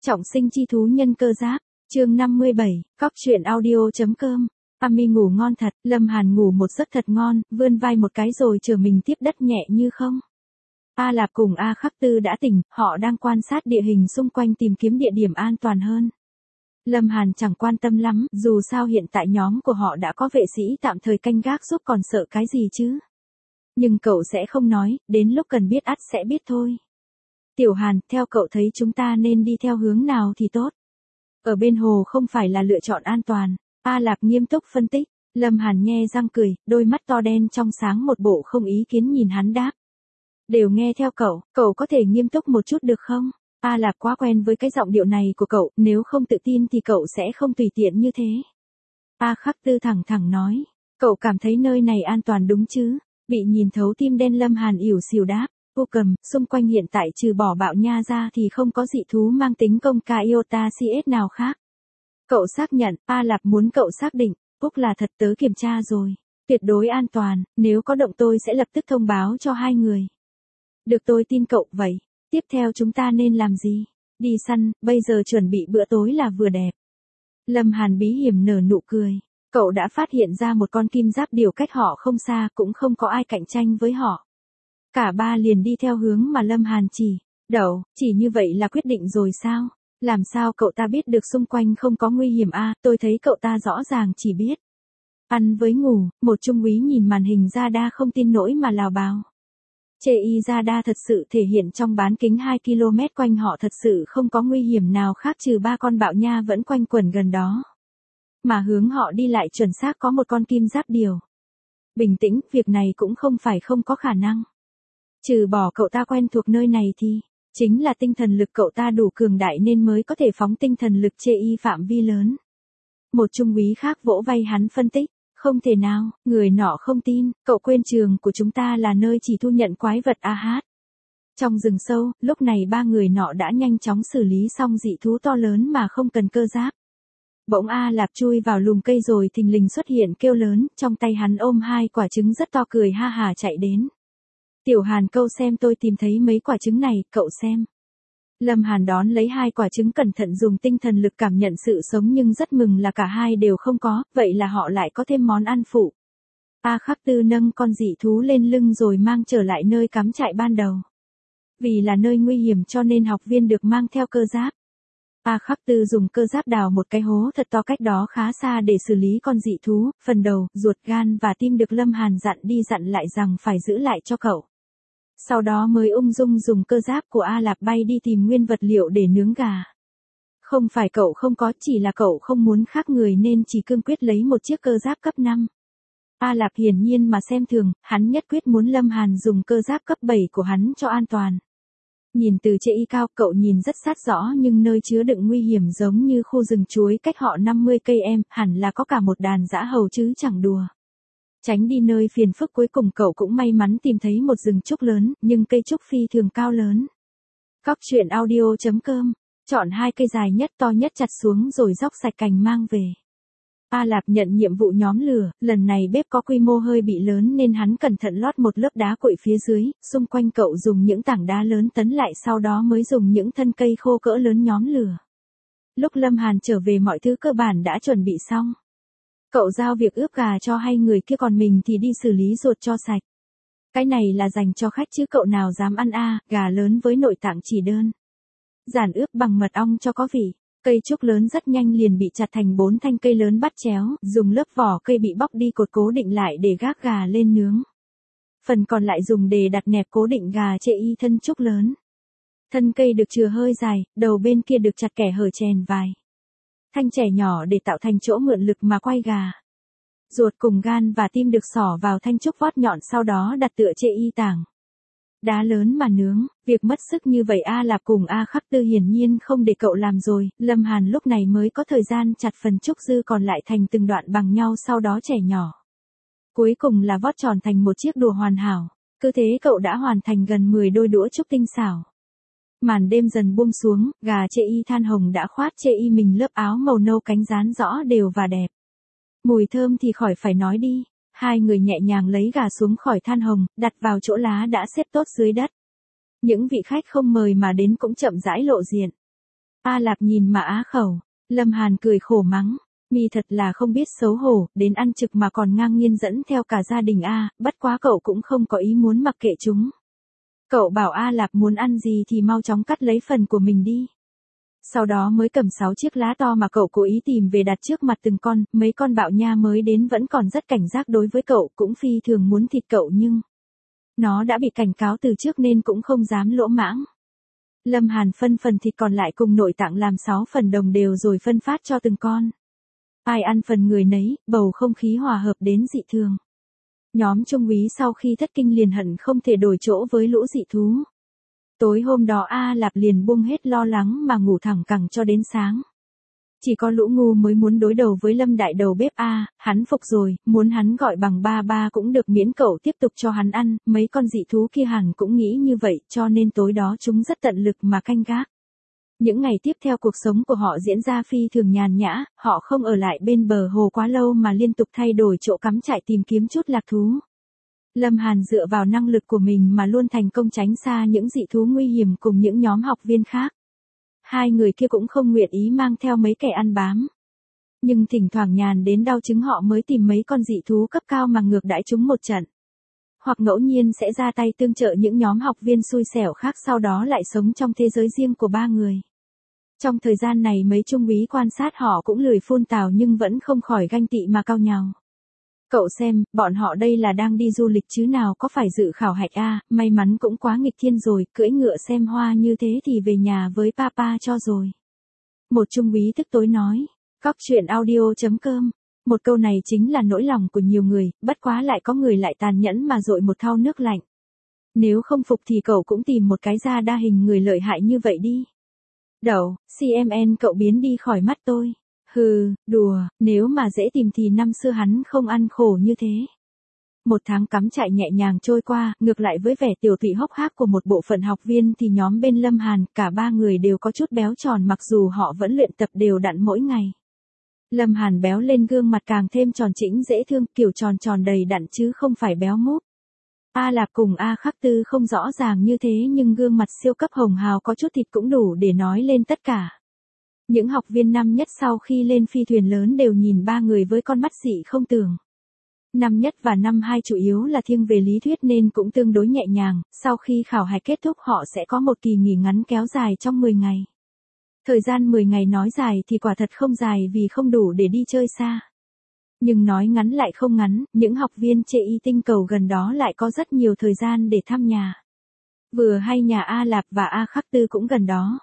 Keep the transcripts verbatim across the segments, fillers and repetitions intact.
Trọng sinh chi thú nhân cơ giáp, chương năm mươi bảy, cóc truyện audio.com. Ami ngủ ngon thật, Lâm Hàn ngủ một giấc thật ngon, vươn vai một cái rồi trở mình tiếp đất nhẹ như không. A Lạp cùng A Khắc Tư đã tỉnh, họ đang quan sát địa hình xung quanh tìm kiếm địa điểm an toàn hơn. Lâm Hàn chẳng quan tâm lắm, dù sao hiện tại nhóm của họ đã có vệ sĩ tạm thời canh gác giúp, còn sợ cái gì chứ. Nhưng cậu sẽ không nói, đến lúc cần biết ắt sẽ biết thôi. Tiểu Hàn, theo cậu thấy chúng ta nên đi theo hướng nào thì tốt? Ở bên hồ không phải là lựa chọn an toàn. A Lạp nghiêm túc phân tích. Lâm Hàn nhe răng cười, đôi mắt to đen trong sáng một bộ không ý kiến nhìn hắn đáp. Đều nghe theo cậu, cậu có thể nghiêm túc một chút được không? A Lạp quá quen với cái giọng điệu này của cậu, nếu không tự tin thì cậu sẽ không tùy tiện như thế. A Khắc Tư thẳng thẳng nói, cậu cảm thấy nơi này an toàn đúng chứ? Bị nhìn thấu tim đen Lâm Hàn ỉu xìu đáp. Cô cầm, xung quanh hiện tại trừ bỏ bạo nha ra thì không có dị thú mang tính công ca iota xê ét nào khác. Cậu xác nhận, A Lạp muốn cậu xác định, Úc là thật, tớ kiểm tra rồi. Tuyệt đối an toàn, nếu có động tôi sẽ lập tức thông báo cho hai người. Được, tôi tin cậu. Vậy, tiếp theo chúng ta nên làm gì? Đi săn, bây giờ chuẩn bị bữa tối là vừa đẹp. Lâm Hàn bí hiểm nở nụ cười. Cậu đã phát hiện ra một con kim giáp điểu cách họ không xa, cũng không có ai cạnh tranh với họ. Cả ba liền đi theo hướng mà Lâm Hàn chỉ. Đậu, chỉ như vậy là quyết định rồi sao? Làm sao cậu ta biết được xung quanh không có nguy hiểm à? Tôi thấy cậu ta rõ ràng chỉ biết ăn với ngủ. Một trung úy nhìn màn hình radar không tin nổi mà lào bào. Chê y radar thật sự thể hiện trong bán kính hai ki lô mét quanh họ thật sự không có nguy hiểm nào khác trừ ba con bạo nha vẫn quanh quẩn gần đó. Mà hướng họ đi lại chuẩn xác có một con kim giáp điểu. Bình tĩnh, việc này cũng không phải không có khả năng. Trừ bỏ cậu ta quen thuộc nơi này thì, chính là tinh thần lực cậu ta đủ cường đại nên mới có thể phóng tinh thần lực chê y phạm vi lớn. Một trung úy khác vỗ vai hắn phân tích, không thể nào, người nọ không tin, cậu quên trường của chúng ta là nơi chỉ thu nhận quái vật a hát. Trong rừng sâu, lúc này ba người nọ đã nhanh chóng xử lý xong dị thú to lớn mà không cần cơ giáp. Bỗng A Lạp chui vào lùm cây rồi thình lình xuất hiện kêu lớn, trong tay hắn ôm hai quả trứng rất to, cười ha hà chạy đến. Tiểu Hàn, câu xem tôi tìm thấy mấy quả trứng này, cậu xem. Lâm Hàn đón lấy hai quả trứng cẩn thận dùng tinh thần lực cảm nhận sự sống nhưng rất mừng là cả hai đều không có, vậy là họ lại có thêm món ăn phụ. A Khắc Tư nâng con dị thú lên lưng rồi mang trở lại nơi cắm trại ban đầu. Vì là nơi nguy hiểm cho nên học viên được mang theo cơ giáp. A Khắc Tư dùng cơ giáp đào một cái hố thật to cách đó khá xa để xử lý con dị thú, phần đầu, ruột, gan và tim được Lâm Hàn dặn đi dặn lại rằng phải giữ lại cho cậu. Sau đó mới ung dung dùng cơ giáp của A Lạp bay đi tìm nguyên vật liệu để nướng gà. Không phải cậu không có, chỉ là cậu không muốn khác người nên chỉ cương quyết lấy một chiếc cơ giáp cấp năm. A Lạp hiển nhiên mà xem thường, hắn nhất quyết muốn Lâm Hàn dùng cơ giáp cấp bảy của hắn cho an toàn. Nhìn từ chê y cao, cậu nhìn rất sát rõ nhưng nơi chứa đựng nguy hiểm giống như khu rừng chuối cách họ năm mươi cây em, hẳn là có cả một đàn dã hầu chứ chẳng đùa. Tránh đi nơi phiền phức, cuối cùng cậu cũng may mắn tìm thấy một rừng trúc lớn, nhưng cây trúc phi thường cao lớn. Cóc truyện audio.com, chọn hai cây dài nhất to nhất chặt xuống rồi róc sạch cành mang về. A Lạp nhận nhiệm vụ nhóm lửa, lần này bếp có quy mô hơi bị lớn nên hắn cẩn thận lót một lớp đá cuội phía dưới, xung quanh cậu dùng những tảng đá lớn tấn lại, sau đó mới dùng những thân cây khô cỡ lớn nhóm lửa. Lúc Lâm Hàn trở về mọi thứ cơ bản đã chuẩn bị xong. Cậu giao việc ướp gà cho hai người kia còn mình thì đi xử lý ruột cho sạch. Cái này là dành cho khách chứ cậu nào dám ăn a, à, gà lớn với nội tạng chỉ đơn giản ướp bằng mật ong cho có vị. Cây trúc lớn rất nhanh liền bị chặt thành bốn thanh cây lớn bắt chéo, dùng lớp vỏ cây bị bóc đi cột cố định lại để gác gà lên nướng. Phần còn lại dùng để đặt nẹp cố định gà chê y thân trúc lớn. Thân cây được chừa hơi dài, đầu bên kia được chặt kẻ hở chèn vài thanh trẻ nhỏ để tạo thành chỗ mượn lực mà quay gà. Ruột cùng gan và tim được xỏ vào thanh trúc vót nhọn, sau đó đặt tựa chê y tảng đá lớn mà nướng. Việc mất sức như vậy A Lạp cùng A Khắc Tư hiển nhiên không để cậu làm rồi, Lâm Hàn lúc này mới có thời gian chặt phần trúc dư còn lại thành từng đoạn bằng nhau, sau đó chẻ nhỏ. Cuối cùng là vót tròn thành một chiếc đùa hoàn hảo. Cứ thế cậu đã hoàn thành gần mười đôi đũa trúc tinh xảo. Màn đêm dần buông xuống, gà chê y than hồng đã khoát chê y mình lớp áo màu nâu cánh rán rõ đều và đẹp. Mùi thơm thì khỏi phải nói đi. Hai người nhẹ nhàng lấy gà xuống khỏi than hồng, đặt vào chỗ lá đã xếp tốt dưới đất. Những vị khách không mời mà đến cũng chậm rãi lộ diện. A Lạp nhìn mà á khẩu, Lâm Hàn cười khổ mắng, mi thật là không biết xấu hổ, đến ăn trực mà còn ngang nhiên dẫn theo cả gia đình a, bất quá cậu cũng không có ý muốn mặc kệ chúng. Cậu bảo A Lạp muốn ăn gì thì mau chóng cắt lấy phần của mình đi. Sau đó mới cầm sáu chiếc lá to mà cậu cố ý tìm về đặt trước mặt từng con, mấy con bạo nha mới đến vẫn còn rất cảnh giác đối với cậu, cũng phi thường muốn thịt cậu nhưng nó đã bị cảnh cáo từ trước nên cũng không dám lỗ mãng. Lâm Hàn phân phần thịt còn lại cùng nội tạng làm sáu phần đồng đều rồi phân phát cho từng con. Ai ăn phần người nấy, bầu không khí hòa hợp đến dị thường. Nhóm trung úy sau khi thất kinh liền hận không thể đổi chỗ với lũ dị thú. Tối hôm đó A Lạp liền buông hết lo lắng mà ngủ thẳng cẳng cho đến sáng. Chỉ có lũ ngu mới muốn đối đầu với Lâm đại đầu bếp A, hắn phục rồi, muốn hắn gọi bằng ba ba cũng được miễn cậu tiếp tục cho hắn ăn, mấy con dị thú kia hẳn cũng nghĩ như vậy cho nên tối đó chúng rất tận lực mà canh gác. Những ngày tiếp theo cuộc sống của họ diễn ra phi thường nhàn nhã, họ không ở lại bên bờ hồ quá lâu mà liên tục thay đổi chỗ cắm trại tìm kiếm chút lạc thú. Lâm Hàn dựa vào năng lực của mình mà luôn thành công tránh xa những dị thú nguy hiểm cùng những nhóm học viên khác. Hai người kia cũng không nguyện ý mang theo mấy kẻ ăn bám. Nhưng thỉnh thoảng nhàn đến đau chứng họ mới tìm mấy con dị thú cấp cao mà ngược đãi chúng một trận. Hoặc ngẫu nhiên sẽ ra tay tương trợ những nhóm học viên xui xẻo khác sau đó lại sống trong thế giới riêng của ba người. Trong thời gian này mấy trung úy quan sát họ cũng lười phun tào nhưng vẫn không khỏi ganh tị mà cau nhàu. Cậu xem, bọn họ đây là đang đi du lịch chứ nào có phải dự khảo hạch a, may mắn cũng quá nghịch thiên rồi, cưỡi ngựa xem hoa như thế thì về nhà với papa cho rồi. Một trung úy tức tối nói, Cóc truyện audio chấm com. Một câu này chính là nỗi lòng của nhiều người, bất quá lại có người lại tàn nhẫn mà dội một thau nước lạnh. Nếu không phục thì cậu cũng tìm một cái da đa hình người lợi hại như vậy đi. Đậu, xê em en cậu biến đi khỏi mắt tôi. Hừ, đùa, nếu mà dễ tìm thì năm xưa hắn không ăn khổ như thế. Một tháng cắm trại nhẹ nhàng trôi qua, ngược lại với vẻ tiểu thụy hốc hác của một bộ phận học viên thì nhóm bên Lâm Hàn, cả ba người đều có chút béo tròn mặc dù họ vẫn luyện tập đều đặn mỗi ngày. Lâm Hàn béo lên gương mặt càng thêm tròn chỉnh dễ thương, kiểu tròn tròn đầy đặn chứ không phải béo múp. A Lạp cùng A Khắc Tư không rõ ràng như thế nhưng gương mặt siêu cấp hồng hào có chút thịt cũng đủ để nói lên tất cả. Những học viên năm nhất sau khi lên phi thuyền lớn đều nhìn ba người với con mắt dị không tưởng. Năm nhất và năm hai chủ yếu là thiêng về lý thuyết nên cũng tương đối nhẹ nhàng, sau khi khảo hạch kết thúc họ sẽ có một kỳ nghỉ ngắn kéo dài trong mười ngày. Thời gian mười ngày nói dài thì quả thật không dài vì không đủ để đi chơi xa. Nhưng nói ngắn lại không ngắn, những học viên chê y tinh cầu gần đó lại có rất nhiều thời gian để thăm nhà. Vừa hay nhà A Lạp và A Khắc Tư cũng gần đó.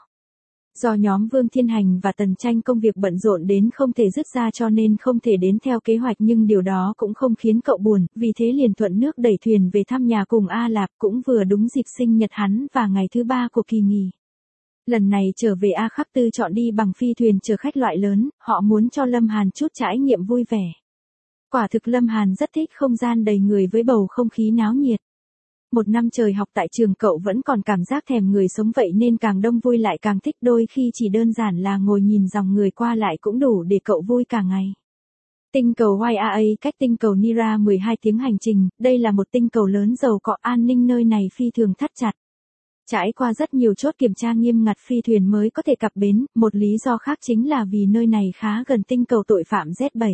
Do nhóm Vương Thiên Hành và Tần Tranh công việc bận rộn đến không thể dứt ra cho nên không thể đến theo kế hoạch nhưng điều đó cũng không khiến cậu buồn, vì thế liền thuận nước đẩy thuyền về thăm nhà cùng A Lạp cũng vừa đúng dịp sinh nhật hắn và ngày thứ ba của kỳ nghỉ. Lần này trở về A Khắc Tư chọn đi bằng phi thuyền chở khách loại lớn, họ muốn cho Lâm Hàn chút trải nghiệm vui vẻ. Quả thực Lâm Hàn rất thích không gian đầy người với bầu không khí náo nhiệt. Một năm trời học tại trường cậu vẫn còn cảm giác thèm người sống vậy nên càng đông vui lại càng thích, đôi khi chỉ đơn giản là ngồi nhìn dòng người qua lại cũng đủ để cậu vui cả ngày. Tinh cầu i a a cách tinh cầu Nira mười hai tiếng hành trình, đây là một tinh cầu lớn giàu có an ninh nơi này phi thường thắt chặt. Trải qua rất nhiều chốt kiểm tra nghiêm ngặt phi thuyền mới có thể cập bến, một lý do khác chính là vì nơi này khá gần tinh cầu tội phạm Z bảy.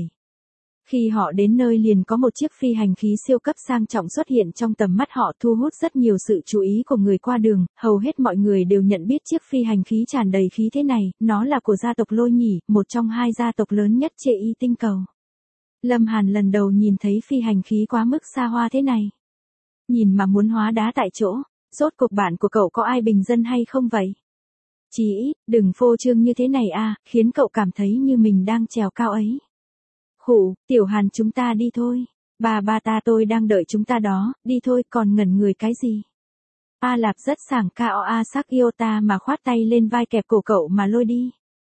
Khi họ đến nơi liền có một chiếc phi hành khí siêu cấp sang trọng xuất hiện trong tầm mắt họ, thu hút rất nhiều sự chú ý của người qua đường, hầu hết mọi người đều nhận biết chiếc phi hành khí tràn đầy khí thế này, nó là của gia tộc Lôi Nhỉ, một trong hai gia tộc lớn nhất trên y tinh cầu. Lâm Hàn lần đầu nhìn thấy phi hành khí quá mức xa hoa thế này. Nhìn mà muốn hóa đá tại chỗ, rốt cuộc bạn của cậu có ai bình dân hay không vậy? Chí ít, đừng phô trương như thế này a, khiến cậu cảm thấy như mình đang trèo cao ấy. Khụ, Tiểu Hàn chúng ta đi thôi. Bà ba ta tôi đang đợi chúng ta đó, đi thôi, còn ngẩn người cái gì? A Lạp rất sảng cao a sắc yêu ta mà khoát tay lên vai kẹp cổ cậu mà lôi đi.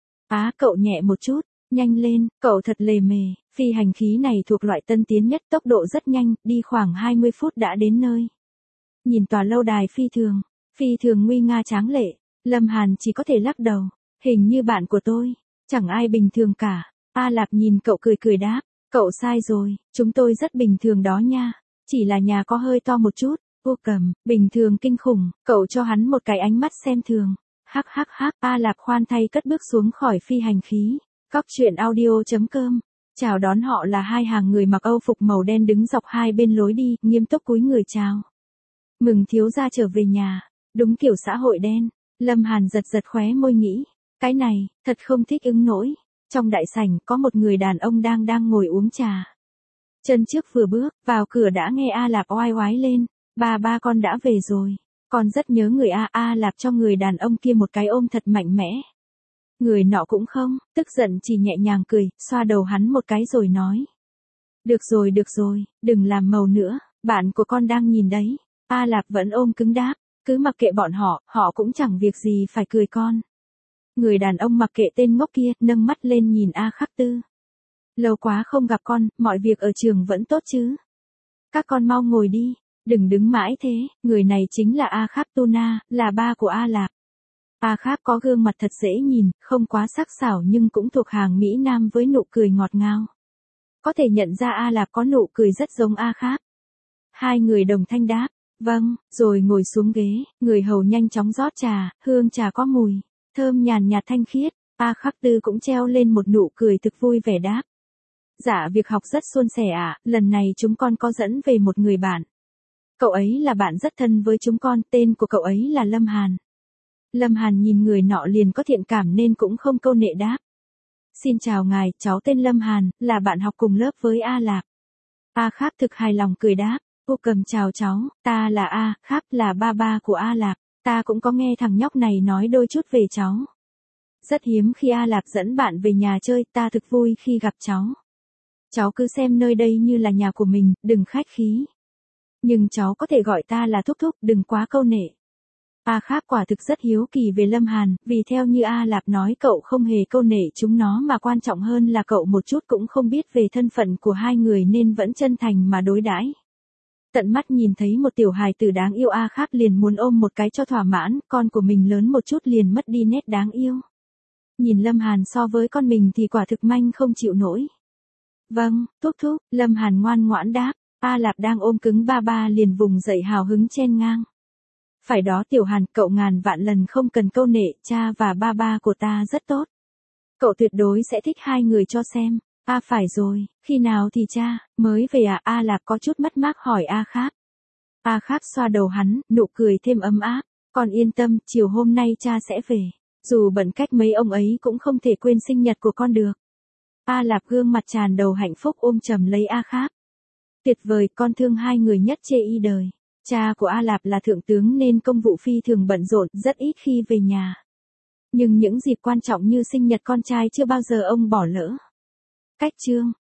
Á cậu nhẹ một chút, nhanh lên, cậu thật lề mề, phi hành khí này thuộc loại tân tiến nhất, tốc độ rất nhanh, đi khoảng hai mươi phút đã đến nơi. Nhìn tòa lâu đài phi thường, phi thường nguy nga tráng lệ, Lâm Hàn chỉ có thể lắc đầu, hình như bạn của tôi, chẳng ai bình thường cả. A Lạp nhìn cậu cười cười đáp, cậu sai rồi, chúng tôi rất bình thường đó nha, chỉ là nhà có hơi to một chút. Ô cầm, bình thường kinh khủng, cậu cho hắn một cái ánh mắt xem thường. Hắc hắc hắc, A Lạp khoan thay cất bước xuống khỏi phi hành khí. Cóc truyện audio.com. Chào đón họ là hai hàng người mặc âu phục màu đen đứng dọc hai bên lối đi, nghiêm túc cúi người chào. Mừng thiếu gia trở về nhà. Đúng kiểu xã hội đen. Lâm Hàn giật giật khóe môi nghĩ. Cái này, thật không thích ứng nổi. Trong đại sảnh có một người đàn ông đang đang ngồi uống trà. Chân trước vừa bước, vào cửa đã nghe A Lạp oai oái lên. Ba ba con đã về rồi. Con rất nhớ người A. A Lạp cho người đàn ông kia một cái ôm thật mạnh mẽ. Người nọ cũng không, tức giận chỉ nhẹ nhàng cười, xoa đầu hắn một cái rồi nói. Được rồi được rồi, đừng làm màu nữa, bạn của con đang nhìn đấy. A Lạp vẫn ôm cứng đáp, cứ mặc kệ bọn họ, họ cũng chẳng việc gì phải cười con. Người đàn ông mặc kệ tên ngốc kia, nâng mắt lên nhìn A Khắc Tư. Lâu quá không gặp con, mọi việc ở trường vẫn tốt chứ? Các con mau ngồi đi, đừng đứng mãi thế, người này chính là A Khắc Tuna, là ba của A Lạp. A Khắc có gương mặt thật dễ nhìn, không quá sắc sảo nhưng cũng thuộc hàng Mỹ Nam với nụ cười ngọt ngào. Có thể nhận ra A Lạp có nụ cười rất giống A Khắc. Hai người đồng thanh đáp, vâng, rồi ngồi xuống ghế, người hầu nhanh chóng rót trà, hương trà có mùi, thơm nhàn nhạt thanh khiết. A Khắc Tư cũng treo lên một nụ cười thực vui vẻ đáp. Dạ việc học rất suôn sẻ ạ, à, lần này chúng con có dẫn về một người bạn. Cậu ấy là bạn rất thân với chúng con, tên của cậu ấy là Lâm Hàn. Lâm Hàn nhìn người nọ liền có thiện cảm nên cũng không câu nệ đáp. Xin chào ngài, cháu tên Lâm Hàn, là bạn học cùng lớp với A Lạp. A Khắc thực hài lòng cười đáp. Cô cầm chào cháu, ta là A Khắc, là ba ba của A Lạp. Ta cũng có nghe thằng nhóc này nói đôi chút về cháu. Rất hiếm khi A Lạp dẫn bạn về nhà chơi, ta thực vui khi gặp cháu. Cháu cứ xem nơi đây như là nhà của mình, đừng khách khí. Nhưng cháu có thể gọi ta là thúc thúc, đừng quá câu nệ. A Khắc quả thực rất hiếu kỳ về Lâm Hàn, vì theo như A Lạp nói cậu không hề câu nệ chúng nó mà quan trọng hơn là cậu một chút cũng không biết về thân phận của hai người nên vẫn chân thành mà đối đãi. Tận mắt nhìn thấy một tiểu hài tử đáng yêu A Khắc liền muốn ôm một cái cho thỏa mãn, con của mình lớn một chút liền mất đi nét đáng yêu. Nhìn Lâm Hàn so với con mình thì quả thực manh không chịu nổi. Vâng, thúc thúc, Lâm Hàn ngoan ngoãn đáp. A Lạp đang ôm cứng ba ba liền vùng dậy hào hứng chen ngang. Phải đó Tiểu Hàn, cậu ngàn vạn lần không cần câu nệ, cha và ba ba của ta rất tốt. Cậu tuyệt đối sẽ thích hai người cho xem. A à, phải rồi, khi nào thì cha, mới về à? A Lạp có chút mất mát hỏi A Khắc. A Khắc xoa đầu hắn, nụ cười thêm ấm áp. Con yên tâm, chiều hôm nay cha sẽ về. Dù bận cách mấy ông ấy cũng không thể quên sinh nhật của con được. A Lạp gương mặt tràn đầu hạnh phúc ôm chầm lấy A Khắc. Tuyệt vời, con thương hai người nhất chê y đời. Cha của A Lạp là thượng tướng nên công vụ phi thường bận rộn, rất ít khi về nhà. Nhưng những dịp quan trọng như sinh nhật con trai chưa bao giờ ông bỏ lỡ. Cách chương